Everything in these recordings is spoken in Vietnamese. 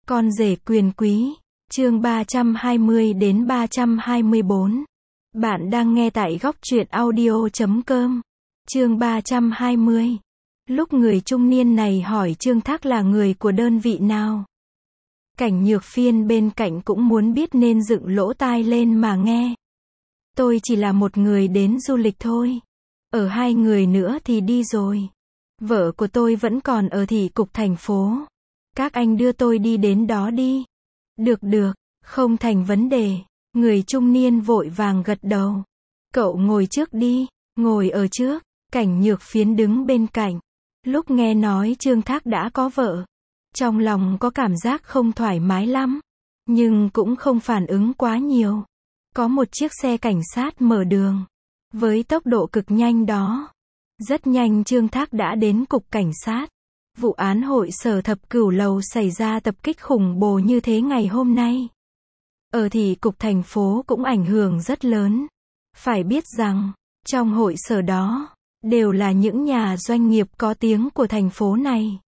Con rể quyền quý, chương 320 đến 324. Bạn đang nghe tại góc truyện audio.com. Chương 320. Lúc người trung niên này hỏi Trương Thác là người của đơn vị nào. Cảnh Nhược Phiên bên cạnh cũng muốn biết nên dựng lỗ tai lên mà nghe. Tôi chỉ là một người đến du lịch thôi. Ở 2 người nữa thì đi rồi. Vợ của tôi vẫn còn ở thị cục thành phố. Các anh đưa tôi đi đến đó đi. Được, không thành vấn đề. Người trung niên vội vàng gật đầu. Cậu ngồi trước đi, ngồi ở trước. Cảnh Nhược Phiến đứng bên cạnh. Lúc nghe nói Trương Thác đã có vợ, trong lòng có cảm giác không thoải mái lắm, nhưng cũng không phản ứng quá nhiều. Có một chiếc xe cảnh sát mở đường, với tốc độ cực nhanh đó. Rất nhanh Trương Thác đã đến cục cảnh sát. Vụ án hội sở Thập Cửu Lầu xảy ra tập kích khủng bố như thế ngày hôm nay. Ở thị cục thành phố cũng ảnh hưởng rất lớn. Phải biết rằng, trong hội sở đó, đều là những nhà doanh nghiệp có tiếng của thành phố này.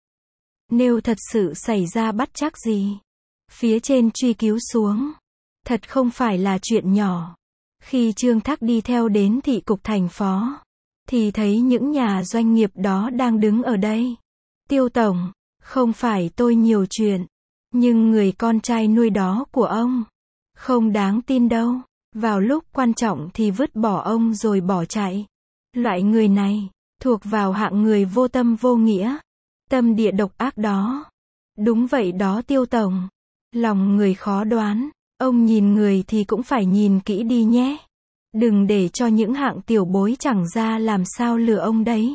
Nếu thật sự xảy ra bất trắc gì, phía trên truy cứu xuống, thật không phải là chuyện nhỏ. Khi Trương Thác đi theo đến thị cục thành phó, thì thấy những nhà doanh nghiệp đó đang đứng ở đây. Tiêu tổng, không phải tôi nhiều chuyện, nhưng người con trai nuôi đó của ông, không đáng tin đâu. Vào lúc quan trọng thì vứt bỏ ông rồi bỏ chạy. Loại người này, thuộc vào hạng người vô tâm vô nghĩa, tâm địa độc ác đó. Đúng vậy đó Tiêu tổng. Lòng người khó đoán, ông nhìn người thì cũng phải nhìn kỹ đi nhé. Đừng để cho những hạng tiểu bối chẳng ra làm sao lừa ông đấy.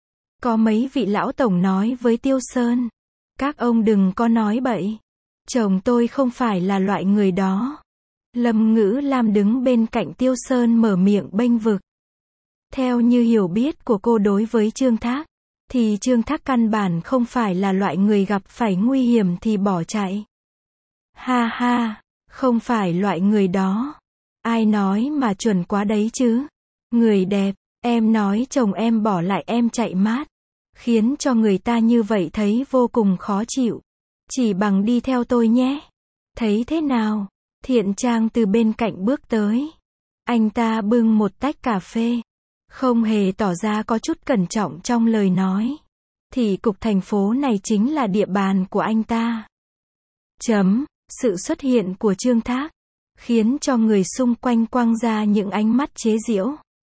Có mấy vị lão tổng nói với Tiêu Sơn, các ông đừng có nói bậy. Chồng tôi không phải là loại người đó. Lâm Ngữ Lam đứng bên cạnh Tiêu Sơn mở miệng bênh vực. Theo như hiểu biết của cô đối với Trương Thác, thì Trương Thác căn bản không phải là loại người gặp phải nguy hiểm thì bỏ chạy. Ha ha, không phải loại người đó. Ai nói mà chuẩn quá đấy chứ. Người đẹp, em nói chồng em bỏ lại em chạy mát, khiến cho người ta như vậy thấy vô cùng khó chịu. Chỉ bằng đi theo tôi nhé. Thấy thế nào? Thiện Trang từ bên cạnh bước tới. Anh ta bưng một tách cà phê, không hề tỏ ra có chút cẩn trọng trong lời nói. Thị cục thành phố này chính là địa bàn của anh ta. Sự xuất hiện của Trương Thác khiến cho người xung quanh quăng ra những ánh mắt chế giễu.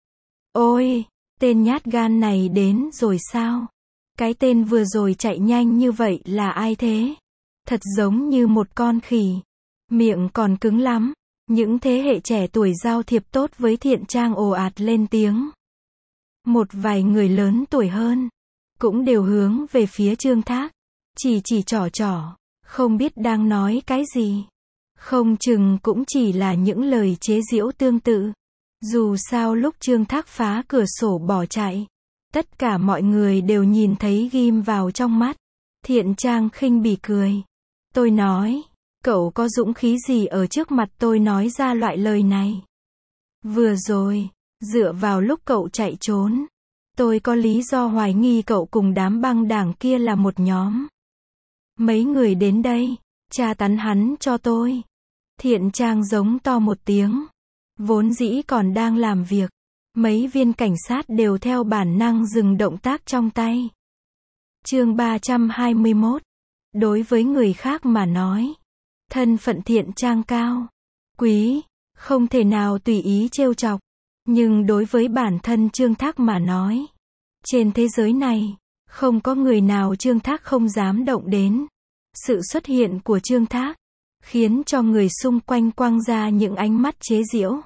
Ôi, tên nhát gan này đến rồi sao? Cái tên vừa rồi chạy nhanh như vậy là ai thế? Thật giống như một con khỉ. Miệng còn cứng lắm. Những thế hệ trẻ tuổi giao thiệp tốt với Thiện Trang ồ ạt lên tiếng. Một vài người lớn tuổi hơn cũng đều hướng về phía Trương Thác, chỉ trỏ, không biết đang nói cái gì. Không chừng cũng chỉ là những lời chế giễu tương tự. Dù sao lúc Trương Thác phá cửa sổ bỏ chạy, tất cả mọi người đều nhìn thấy ghim vào trong mắt. Thiện Trang khinh bỉ cười. Tôi nói, cậu có dũng khí gì ở trước mặt tôi nói ra loại lời này? Vừa rồi, dựa vào lúc cậu chạy trốn, tôi có lý do hoài nghi cậu cùng đám băng đảng kia là một nhóm. Mấy người đến đây, tra tấn hắn cho tôi. Thiện Trang giống to một tiếng. Vốn dĩ còn đang làm việc, mấy viên cảnh sát đều theo bản năng dừng động tác trong tay. Chương 321. Đối với người khác mà nói, thân phận Thiện Trang cao, quý, không thể nào tùy ý trêu chọc. Nhưng đối với bản thân Trương Thác mà nói, trên thế giới này, không có người nào Trương Thác không dám động đến. Sự xuất hiện của Trương Thác khiến cho người xung quanh quăng ra những ánh mắt chế giễu.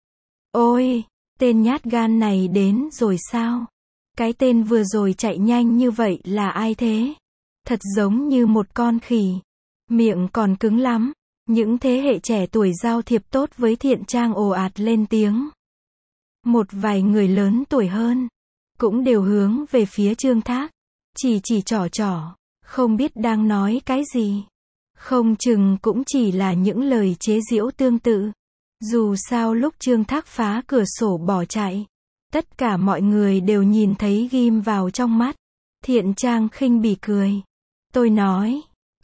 Ôi, tên nhát gan này đến rồi sao? Cái tên vừa rồi chạy nhanh như vậy là ai thế? Thật giống như một con khỉ. Miệng còn cứng lắm. Những thế hệ trẻ tuổi giao thiệp tốt với Thiện Trang ồ ạt lên tiếng. Một vài người lớn tuổi hơn cũng đều hướng về phía Trương Thác, chỉ trỏ, không biết đang nói cái gì. Không chừng cũng chỉ là những lời chế giễu tương tự. Dù sao lúc Trương Thác phá cửa sổ bỏ chạy, tất cả mọi người đều nhìn thấy ghim vào trong mắt. Thiện Trang khinh bỉ cười. Tôi nói,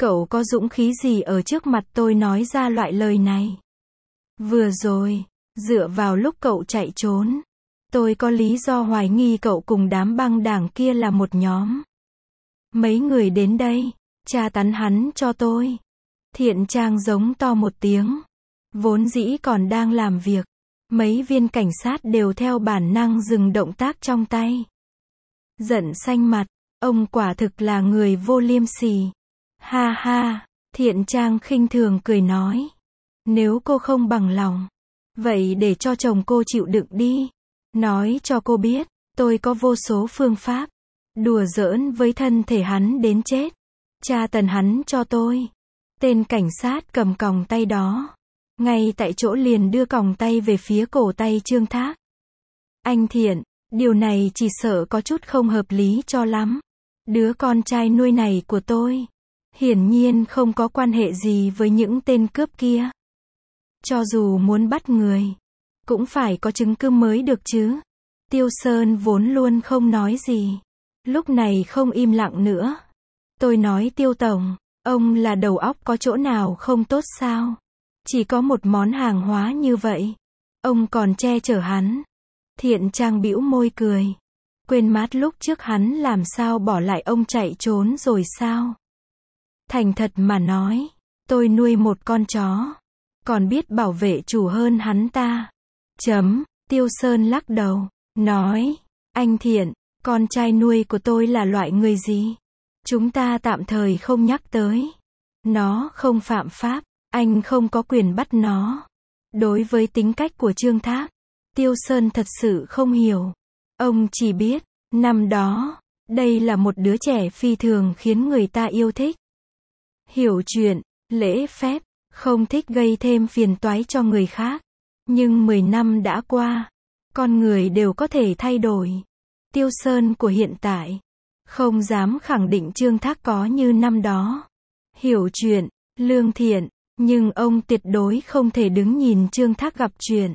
Cậu có dũng khí gì ở trước mặt tôi nói ra loại lời này? Vừa rồi, dựa vào lúc cậu chạy trốn, tôi có lý do hoài nghi cậu cùng đám băng đảng kia là một nhóm. Mấy người đến đây, tra tấn hắn cho tôi. Thiện Trang giống to một tiếng. Vốn dĩ còn đang làm việc, mấy viên cảnh sát đều theo bản năng dừng động tác trong tay. Giận xanh mặt, ông quả thực là người vô liêm sỉ. Ha ha, Thiện Trang khinh thường cười nói. Nếu cô không bằng lòng, vậy để cho chồng cô chịu đựng đi. Nói cho cô biết, tôi có vô số phương pháp. Đùa giỡn với thân thể hắn đến chết. Tra tấn hắn cho tôi. Tên cảnh sát cầm còng tay đó. Ngay tại chỗ liền đưa còng tay về phía cổ tay Trương Thác. Anh Thiện, điều này chỉ sợ có chút không hợp lý cho lắm. Đứa con trai nuôi này của tôi, hiển nhiên không có quan hệ gì với những tên cướp kia. Cho dù muốn bắt người, cũng phải có chứng cứ mới được chứ. Tiêu Sơn vốn luôn không nói gì. Lúc này không im lặng nữa. Tôi nói Tiêu Tổng, ông là đầu óc có chỗ nào không tốt sao? Chỉ có một món hàng hóa như vậy, ông còn che chở hắn. Thiện Trang bĩu môi cười. Quên mất lúc trước hắn làm sao bỏ lại ông chạy trốn rồi sao? Thành thật mà nói, tôi nuôi một con chó, còn biết bảo vệ chủ hơn hắn ta. Tiêu Sơn lắc đầu, nói, anh Thiện, con trai nuôi của tôi là loại người gì? Chúng ta tạm thời không nhắc tới. Nó không phạm pháp, anh không có quyền bắt nó. Đối với tính cách của Trương Thác, Tiêu Sơn thật sự không hiểu. Ông chỉ biết, năm đó, đây là một đứa trẻ phi thường khiến người ta yêu thích. Hiểu chuyện, lễ phép, không thích gây thêm phiền toái cho người khác. Nhưng 10 năm đã qua, con người đều có thể thay đổi. Tiêu Sơn của hiện tại, không dám khẳng định Trương Thác có như năm đó. Hiểu chuyện, lương thiện, nhưng ông tuyệt đối không thể đứng nhìn Trương Thác gặp chuyện.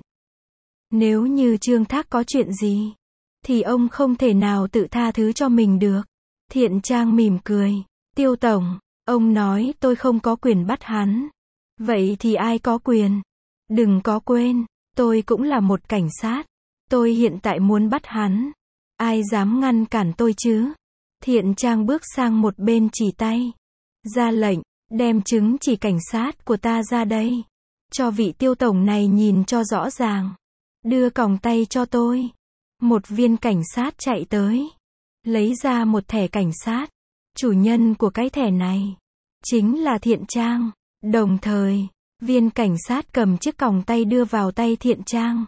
Nếu như Trương Thác có chuyện gì, thì ông không thể nào tự tha thứ cho mình được. Thiện Trang mỉm cười. Tiêu Tổng, ông nói tôi không có quyền bắt hắn. Vậy thì ai có quyền? Đừng có quên, tôi cũng là một cảnh sát. Tôi hiện tại muốn bắt hắn. Ai dám ngăn cản tôi chứ? Thiện Trang bước sang một bên chỉ tay. Ra lệnh, đem chứng chỉ cảnh sát của ta ra đây. Cho vị Tiêu Tổng này nhìn cho rõ ràng. Đưa còng tay cho tôi. Một viên cảnh sát chạy tới. Lấy ra một thẻ cảnh sát. Chủ nhân của cái thẻ này chính là Thiện Trang. Đồng thời, viên cảnh sát cầm chiếc còng tay đưa vào tay Thiện Trang.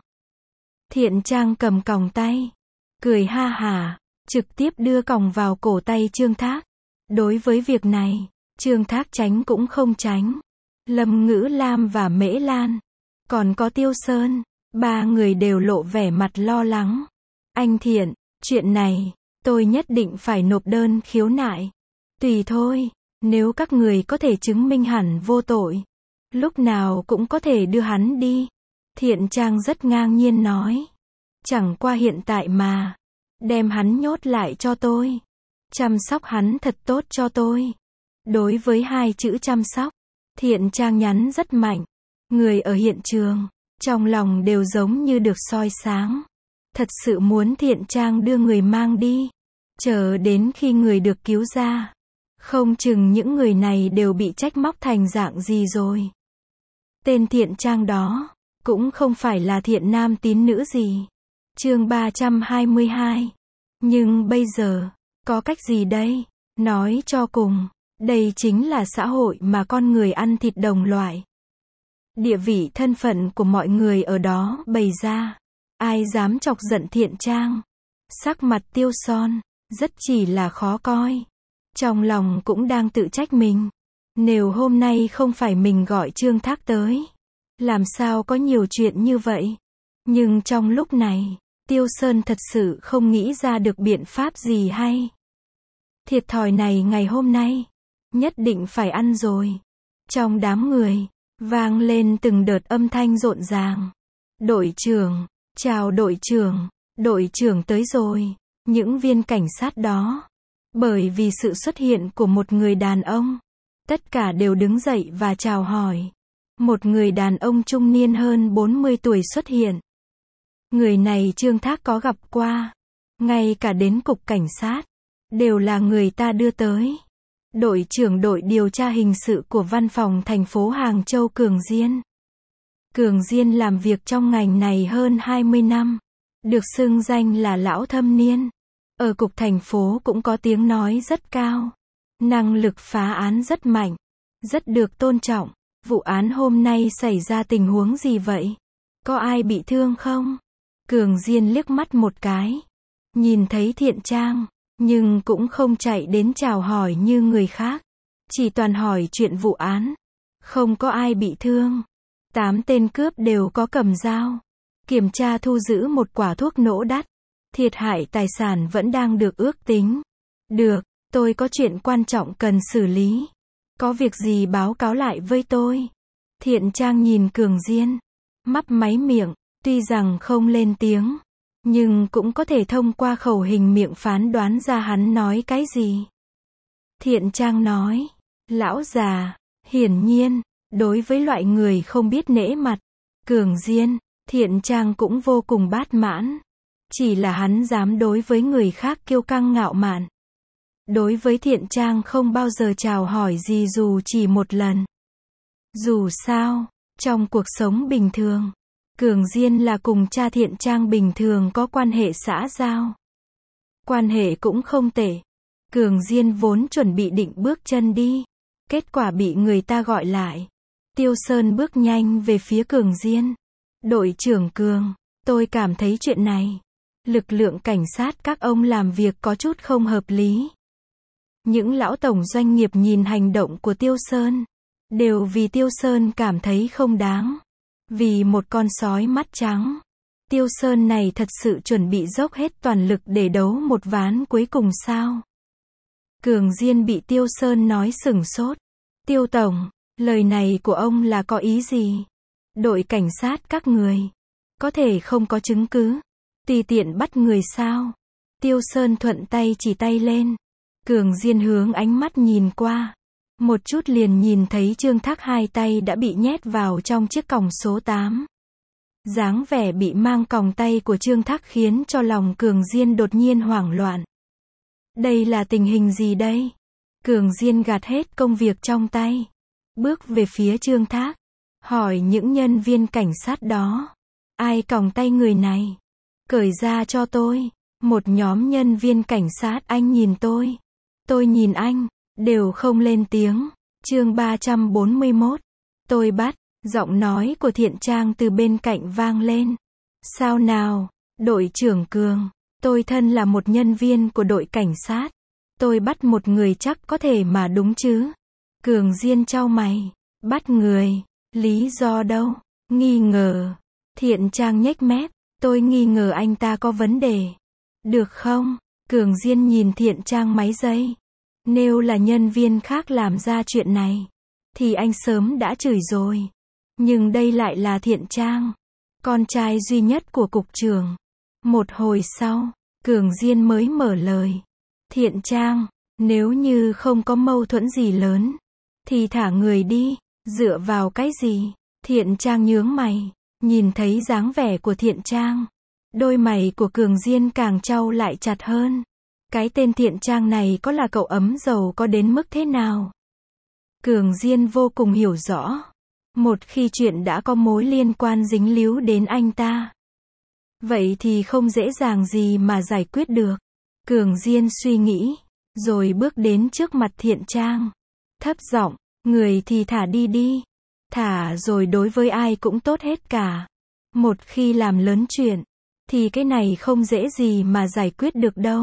Thiện Trang cầm còng tay, cười ha hả, trực tiếp đưa còng vào cổ tay Trương Thác. Đối với việc này, Trương Thác tránh cũng không tránh. Lâm Ngữ Lam và Mễ Lan, còn có Tiêu Sơn, ba người đều lộ vẻ mặt lo lắng. Anh Thiện, chuyện này, tôi nhất định phải nộp đơn khiếu nại. Tùy thôi, nếu các người có thể chứng minh hẳn vô tội, lúc nào cũng có thể đưa hắn đi. Thiện Trang rất ngang nhiên nói. Chẳng qua hiện tại mà, đem hắn nhốt lại cho tôi. Chăm sóc hắn thật tốt cho tôi. Đối với hai chữ chăm sóc, Thiện Trang nhắn rất mạnh. Người ở hiện trường, trong lòng đều giống như được soi sáng. Thật sự muốn Thiện Trang đưa người mang đi. Chờ đến khi người được cứu ra, không chừng những người này đều bị trách móc thành dạng gì rồi. Tên Thiện Trang đó, cũng không phải là thiện nam tín nữ gì. Chương 322. Nhưng bây giờ, có cách gì đây? Nói cho cùng, đây chính là xã hội mà con người ăn thịt đồng loại. Địa vị thân phận của mọi người ở đó bày ra. Ai dám chọc giận Thiện Trang? Sắc mặt Tiêu Son, rất chỉ là khó coi. Trong lòng cũng đang tự trách mình. Nếu hôm nay không phải mình gọi Trương Thác tới, làm sao có nhiều chuyện như vậy? Nhưng trong lúc này, Tiêu Sơn thật sự không nghĩ ra được biện pháp gì hay. Thiệt thòi này ngày hôm nay, nhất định phải ăn rồi. Trong đám người, vang lên từng đợt âm thanh rộn ràng. Đội trưởng, chào đội trưởng tới rồi. Những viên cảnh sát đó, bởi vì sự xuất hiện của một người đàn ông, Tất cả đều đứng dậy và chào hỏi. Một người đàn ông trung niên hơn 40 tuổi xuất hiện. Người này Trương Thác có gặp qua. Ngay cả đến cục cảnh sát. Đều là người ta đưa tới. Đội trưởng đội điều tra hình sự của văn phòng thành phố Hàng Châu Cường Diên. Cường Diên làm việc trong ngành này hơn 20 năm. Được xưng danh là lão thâm niên. Ở cục thành phố cũng có tiếng nói rất cao. Năng lực phá án rất mạnh. Rất được tôn trọng. Vụ án hôm nay xảy ra tình huống gì vậy? Có ai bị thương không? Cường Diên liếc mắt một cái. Nhìn thấy Thiện Trang. Nhưng cũng không chạy đến chào hỏi như người khác. Chỉ toàn hỏi chuyện vụ án. Không có ai bị thương. 8 tên cướp đều có cầm dao. Kiểm tra thu giữ một quả thuốc nổ đắt. Thiệt hại tài sản vẫn đang được ước tính. Được, tôi có chuyện quan trọng cần xử lý. Có việc gì báo cáo lại với tôi. Thiện Trang nhìn Cường Diên. Mấp máy miệng, tuy rằng không lên tiếng. Nhưng cũng có thể thông qua khẩu hình miệng phán đoán ra hắn nói cái gì. Thiện Trang nói. Lão già, hiển nhiên, đối với loại người không biết nể mặt. Cường Diên, Thiện Trang cũng vô cùng bát mãn. Chỉ là hắn dám đối với người khác kiêu căng ngạo mạn. Đối với Thiện Trang không bao giờ chào hỏi gì dù chỉ một lần. Dù sao, trong cuộc sống bình thường, Cường Diên là cùng cha Thiện Trang bình thường có quan hệ xã giao. Quan hệ cũng không tệ. Cường Diên vốn chuẩn bị định bước chân đi. Kết quả bị người ta gọi lại. Tiêu Sơn bước nhanh về phía Cường Diên. Đội trưởng Cường, tôi cảm thấy chuyện này. Lực lượng cảnh sát các ông làm việc có chút không hợp lý. Những lão tổng doanh nghiệp nhìn hành động của Tiêu Sơn. Đều vì Tiêu Sơn cảm thấy không đáng. Vì một con sói mắt trắng. Tiêu Sơn này thật sự chuẩn bị dốc hết toàn lực để đấu một ván cuối cùng sao? Cường Diên bị Tiêu Sơn nói sửng sốt. Tiêu tổng, lời này của ông là có ý gì? Đội cảnh sát các người. Có thể không có chứng cứ. Tùy tiện bắt người sao? Tiêu Sơn thuận tay chỉ tay lên. Cường Diên hướng ánh mắt nhìn qua. Một chút liền nhìn thấy Trương Thác hai tay đã bị nhét vào trong chiếc còng số 8. Dáng vẻ bị mang còng tay của Trương Thác khiến cho lòng Cường Diên đột nhiên hoảng loạn. Đây là tình hình gì đây? Cường Diên gạt hết công việc trong tay. Bước về phía Trương Thác. Hỏi những nhân viên cảnh sát đó. Ai còng tay người này? Cởi ra cho tôi. Một nhóm nhân viên cảnh sát anh nhìn tôi. Tôi nhìn anh. Đều không lên tiếng. Chương 341. Tôi bắt. Giọng nói của Thiện Trang từ bên cạnh vang lên. Sao nào, đội trưởng Cường. Tôi thân là một nhân viên của đội cảnh sát. Tôi bắt một người chắc có thể mà đúng chứ? Cường Diên chau mày. Bắt người. Lý do đâu? Nghi ngờ. Thiện Trang nhếch mép. Tôi nghi ngờ anh ta có vấn đề. Được không? Cường Diên nhìn Thiện Trang mấy giây. Nếu là nhân viên khác làm ra chuyện này, thì anh sớm đã chửi rồi. Nhưng đây lại là Thiện Trang, con trai duy nhất của cục trưởng. Một hồi sau, Cường Diên mới mở lời. Thiện Trang, nếu như không có mâu thuẫn gì lớn, thì thả người đi. Dựa vào cái gì? Thiện Trang nhướng mày, nhìn thấy dáng vẻ của Thiện Trang. Đôi mày của Cường Diên càng chau lại chặt hơn. Cái tên Thiện Trang này có là cậu ấm dầu có đến mức thế nào? Cường Diên vô cùng hiểu rõ. Một khi chuyện đã có mối liên quan dính líu đến anh ta, vậy thì không dễ dàng gì mà giải quyết được. Cường Diên suy nghĩ, rồi bước đến trước mặt Thiện Trang. Thấp giọng, người thì thả đi đi. Thả rồi đối với ai cũng tốt hết cả. Một khi làm lớn chuyện, thì cái này không dễ gì mà giải quyết được đâu.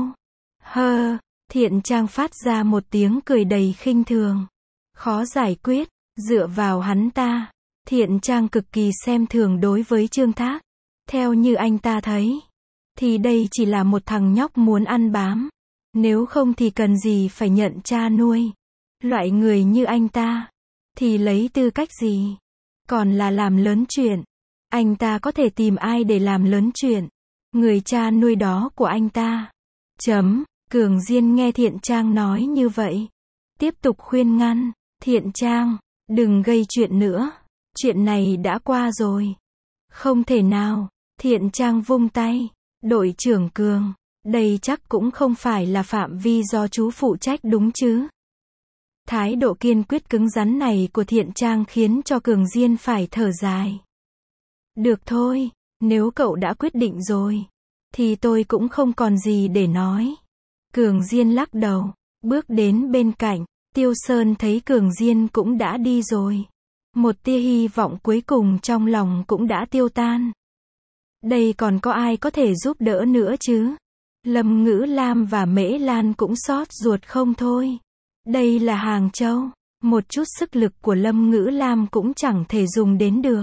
Hơ, Thiện Trang phát ra một tiếng cười đầy khinh thường. Khó giải quyết, dựa vào hắn ta. Thiện Trang cực kỳ xem thường đối với Trương Thác. Theo như anh ta thấy, thì đây chỉ là một thằng nhóc muốn ăn bám. Nếu không thì cần gì phải nhận cha nuôi. Loại người như anh ta, thì lấy tư cách gì? Còn là làm lớn chuyện. Anh ta có thể tìm ai để làm lớn chuyện? Người cha nuôi đó của anh ta. Cường Diên nghe Thiện Trang nói như vậy, tiếp tục khuyên ngăn. Thiện Trang, đừng gây chuyện nữa. Chuyện này đã qua rồi. Không thể nào. Thiện Trang vung tay. Đội trưởng Cường, đây chắc cũng không phải là phạm vi do chú phụ trách đúng chứ? Thái độ kiên quyết cứng rắn này của Thiện Trang khiến cho Cường Diên phải thở dài. Được thôi, nếu cậu đã quyết định rồi, thì tôi cũng không còn gì để nói. Cường Diên lắc đầu, bước đến bên cạnh. Tiêu Sơn thấy Cường Diên cũng đã đi rồi. Một tia hy vọng cuối cùng trong lòng cũng đã tiêu tan. Đây còn có ai có thể giúp đỡ nữa chứ? Lâm Ngữ Lam và Mễ Lan cũng xót ruột không thôi. Đây là Hàng Châu, một chút sức lực của Lâm Ngữ Lam cũng chẳng thể dùng đến được.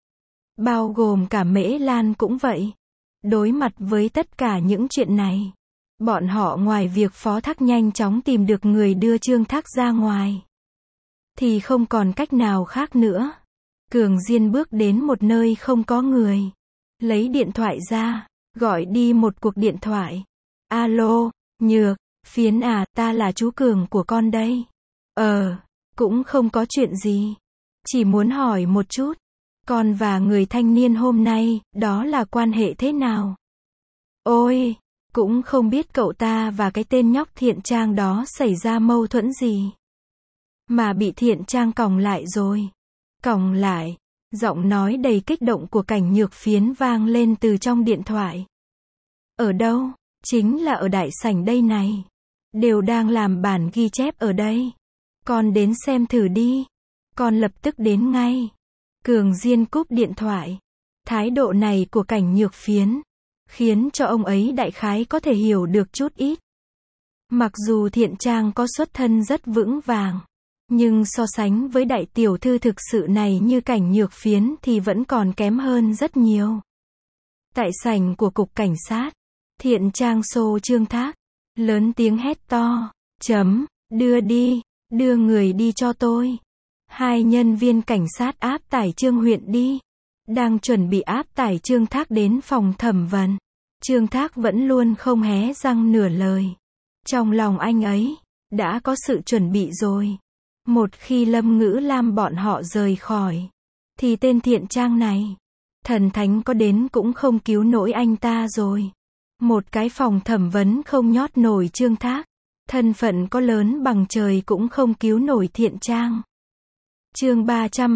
Bao gồm cả Mễ Lan cũng vậy. Đối mặt với tất cả những chuyện này, bọn họ ngoài việc phó thác nhanh chóng tìm được người đưa Trương Thác ra ngoài, thì không còn cách nào khác nữa. Cường Diên bước đến một nơi không có người. Lấy điện thoại ra, gọi đi một cuộc điện thoại. Alo, Nhược, Phiến à, ta là chú Cường của con đây. Cũng không có chuyện gì. Chỉ muốn hỏi một chút. Con và người thanh niên hôm nay, đó là quan hệ thế nào? Ôi, cũng không biết cậu ta và cái tên nhóc Thiện Trang đó xảy ra mâu thuẫn gì. Mà bị Thiện Trang còng lại rồi. Còng lại. Giọng nói đầy kích động của Cảnh Nhược Phiến vang lên từ trong điện thoại. Ở đâu? Chính là ở đại sảnh đây này. Đều đang làm bản ghi chép ở đây. Con đến xem thử đi. Con lập tức đến ngay. Cường Diên cúp điện thoại. Thái độ này của Cảnh Nhược Phiến khiến cho ông ấy đại khái có thể hiểu được chút ít. Mặc dù Thiện Trang có xuất thân rất vững vàng, nhưng so sánh với đại tiểu thư thực sự này như Cảnh Nhược Phiến thì vẫn còn kém hơn rất nhiều. Tại sảnh của cục cảnh sát, Thiện Trang xô Trương Thác, lớn tiếng hét to, đưa đi, đưa người đi cho tôi. Hai nhân viên cảnh sát áp tải Trương Huyện đi. Đang chuẩn bị áp tải Trương Thác đến phòng thẩm vấn. Trương Thác vẫn luôn không hé răng nửa lời. Trong lòng anh ấy đã có sự chuẩn bị rồi. Một khi Lâm Ngữ Lam bọn họ rời khỏi, thì tên Thiện Trang này, thần thánh có đến cũng không cứu nổi anh ta rồi. Một cái phòng thẩm vấn không nhót nổi Trương Thác, thân phận có lớn bằng trời cũng không cứu nổi Thiện Trang. Chương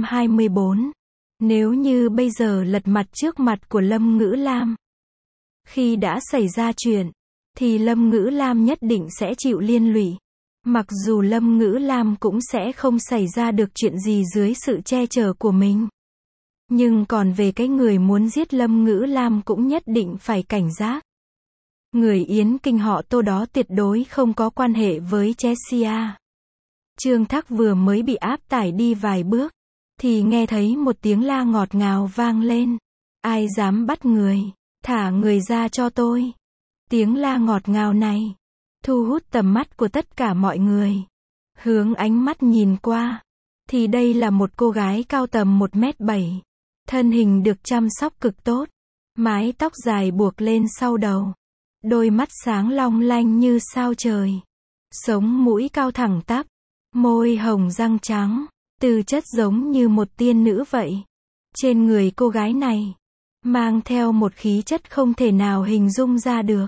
324. Nếu như bây giờ lật mặt trước mặt của Lâm Ngữ Lam, khi đã xảy ra chuyện, thì Lâm Ngữ Lam nhất định sẽ chịu liên lụy. Mặc dù Lâm Ngữ Lam cũng sẽ không xảy ra được chuyện gì dưới sự che chở của mình. Nhưng còn về cái người muốn giết Lâm Ngữ Lam cũng nhất định phải cảnh giác. Người Yến Kinh họ Tô đó tuyệt đối không có quan hệ với Chessia. Trương Thác vừa mới bị áp tải đi vài bước, thì nghe thấy một tiếng la ngọt ngào vang lên. Ai dám bắt người? Thả người ra cho tôi. Tiếng la ngọt ngào này thu hút tầm mắt của tất cả mọi người. Hướng ánh mắt nhìn qua, thì đây là một cô gái cao tầm 1m7. Thân hình được chăm sóc cực tốt. Mái tóc dài buộc lên sau đầu. Đôi mắt sáng long lanh như sao trời. Sống mũi cao thẳng tắp. Môi hồng răng trắng. Tư chất giống như một tiên nữ vậy. Trên người cô gái này mang theo một khí chất không thể nào hình dung ra được.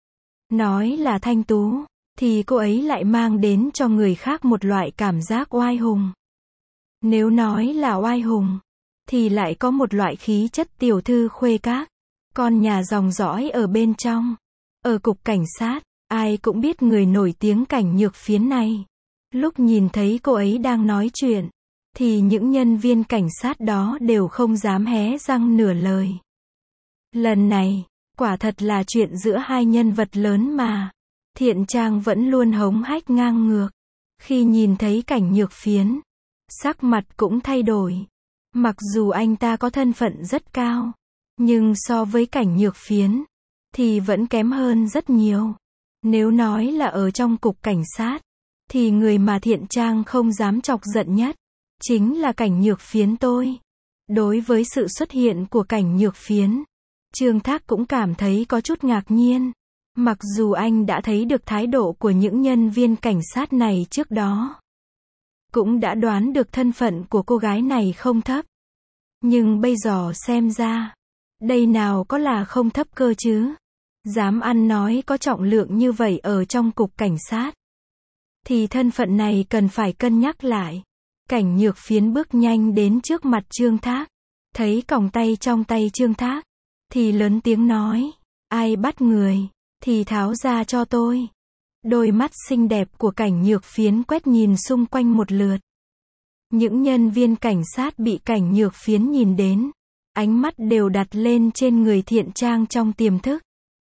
Nói là thanh tú, thì cô ấy lại mang đến cho người khác một loại cảm giác oai hùng. Nếu nói là oai hùng, thì lại có một loại khí chất tiểu thư khuê các, con nhà dòng dõi ở bên trong. Ở cục cảnh sát, ai cũng biết người nổi tiếng Cảnh Nhược Phiến này. Lúc nhìn thấy cô ấy đang nói chuyện, thì những nhân viên cảnh sát đó đều không dám hé răng nửa lời. Lần này, quả thật là chuyện giữa hai nhân vật lớn mà. Thiện Trang vẫn luôn hống hách ngang ngược. Khi nhìn thấy Cảnh Nhược Phiến, sắc mặt cũng thay đổi. Mặc dù anh ta có thân phận rất cao, nhưng so với Cảnh Nhược Phiến, thì vẫn kém hơn rất nhiều. Nếu nói là ở trong cục cảnh sát, thì người mà Thiện Trang không dám chọc giận nhất, chính là Cảnh Nhược Phiến tôi. Đối với sự xuất hiện của Cảnh Nhược Phiến, Trương Thác cũng cảm thấy có chút ngạc nhiên. Mặc dù anh đã thấy được thái độ của những nhân viên cảnh sát này trước đó. cũng đã đoán được thân phận của cô gái này không thấp. Nhưng bây giờ xem ra, đây nào có là không thấp cơ chứ. Dám ăn nói có trọng lượng như vậy ở trong cục cảnh sát. Thì thân phận này cần phải cân nhắc lại. Cảnh Nhược Phiến bước nhanh đến trước mặt Trương Thác. Thấy còng tay trong tay Trương Thác. Thì lớn tiếng nói. Ai bắt người, thì tháo ra cho tôi. Đôi mắt xinh đẹp của Cảnh Nhược Phiến quét nhìn xung quanh một lượt. Những nhân viên cảnh sát bị Cảnh Nhược Phiến nhìn đến. Ánh mắt đều đặt lên trên người Thiện Trang trong tiềm thức.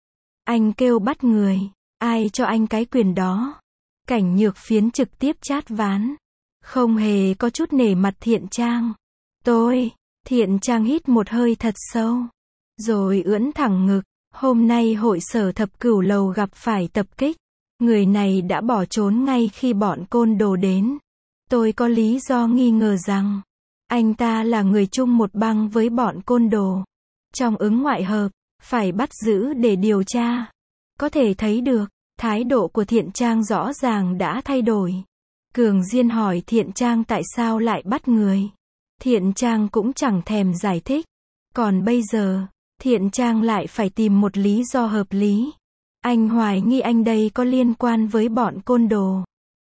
Anh kêu bắt người. Ai cho anh cái quyền đó? Cảnh Nhược Phiến trực tiếp chát ván. Không hề có chút nể mặt Thiện Trang. Tôi. Thiện Trang hít một hơi thật sâu. Rồi ưỡn thẳng ngực. Hôm nay hội sở Thập Cửu Lầu gặp phải tập kích. Người này đã bỏ trốn ngay khi bọn côn đồ đến. Tôi có lý do nghi ngờ rằng anh ta là người chung một băng với bọn côn đồ. Trong ứng ngoại hợp, phải bắt giữ để điều tra. Có thể thấy được, thái độ của Thiện Trang rõ ràng đã thay đổi. Cường Diên hỏi Thiện Trang tại sao lại bắt người. Thiện Trang cũng chẳng thèm giải thích. Còn bây giờ, Thiện Trang lại phải tìm một lý do hợp lý. Anh hoài nghi anh đây có liên quan với bọn côn đồ.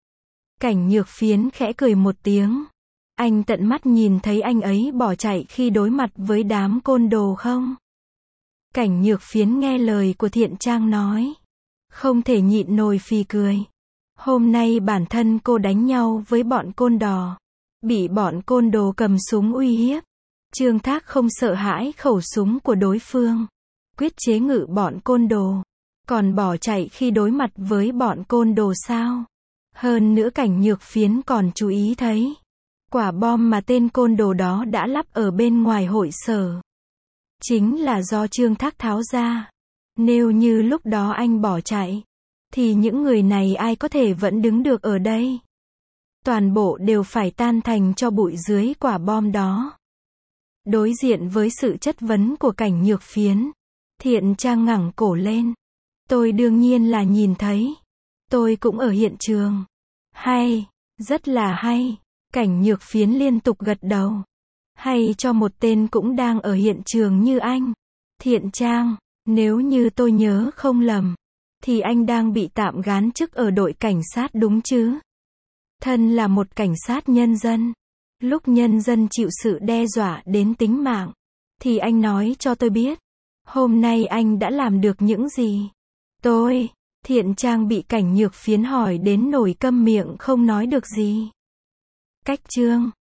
Cảnh Nhược Phiến khẽ cười một tiếng. Anh tận mắt nhìn thấy anh ấy bỏ chạy khi đối mặt với đám côn đồ không? Cảnh Nhược Phiến nghe lời của Thiện Trang nói. Không thể nhịn nổi phì cười. Hôm nay bản thân cô đánh nhau với bọn côn đồ. Bị bọn côn đồ cầm súng uy hiếp. Trương Thác không sợ hãi khẩu súng của đối phương. Quyết chế ngự bọn côn đồ. Còn bỏ chạy khi đối mặt với bọn côn đồ sao? Hơn nữa Cảnh Nhược Phiến còn chú ý thấy. Quả bom mà tên côn đồ đó đã lắp ở bên ngoài hội sở. Chính là do Trương Thác tháo ra. Nếu như lúc đó anh bỏ chạy, thì những người này ai có thể vẫn đứng được ở đây? Toàn bộ đều phải tan thành tro bụi dưới quả bom đó. Đối diện với sự chất vấn của Cảnh Nhược Phiến, Thiện Trang ngẩng cổ lên. Tôi đương nhiên là nhìn thấy. Tôi cũng ở hiện trường. Hay, rất là hay. Cảnh Nhược Phiến liên tục gật đầu. Hay cho một tên cũng đang ở hiện trường như anh. Thiện Trang, nếu như tôi nhớ không lầm, thì anh đang bị tạm gán chức ở đội cảnh sát đúng chứ? Thân là một cảnh sát nhân dân. Lúc nhân dân chịu sự đe dọa đến tính mạng, thì anh nói cho tôi biết. Hôm nay anh đã làm được những gì? Tôi, Thiện Trang bị Cảnh Nhược Phiến hỏi đến nổi câm miệng không nói được gì. Cách chương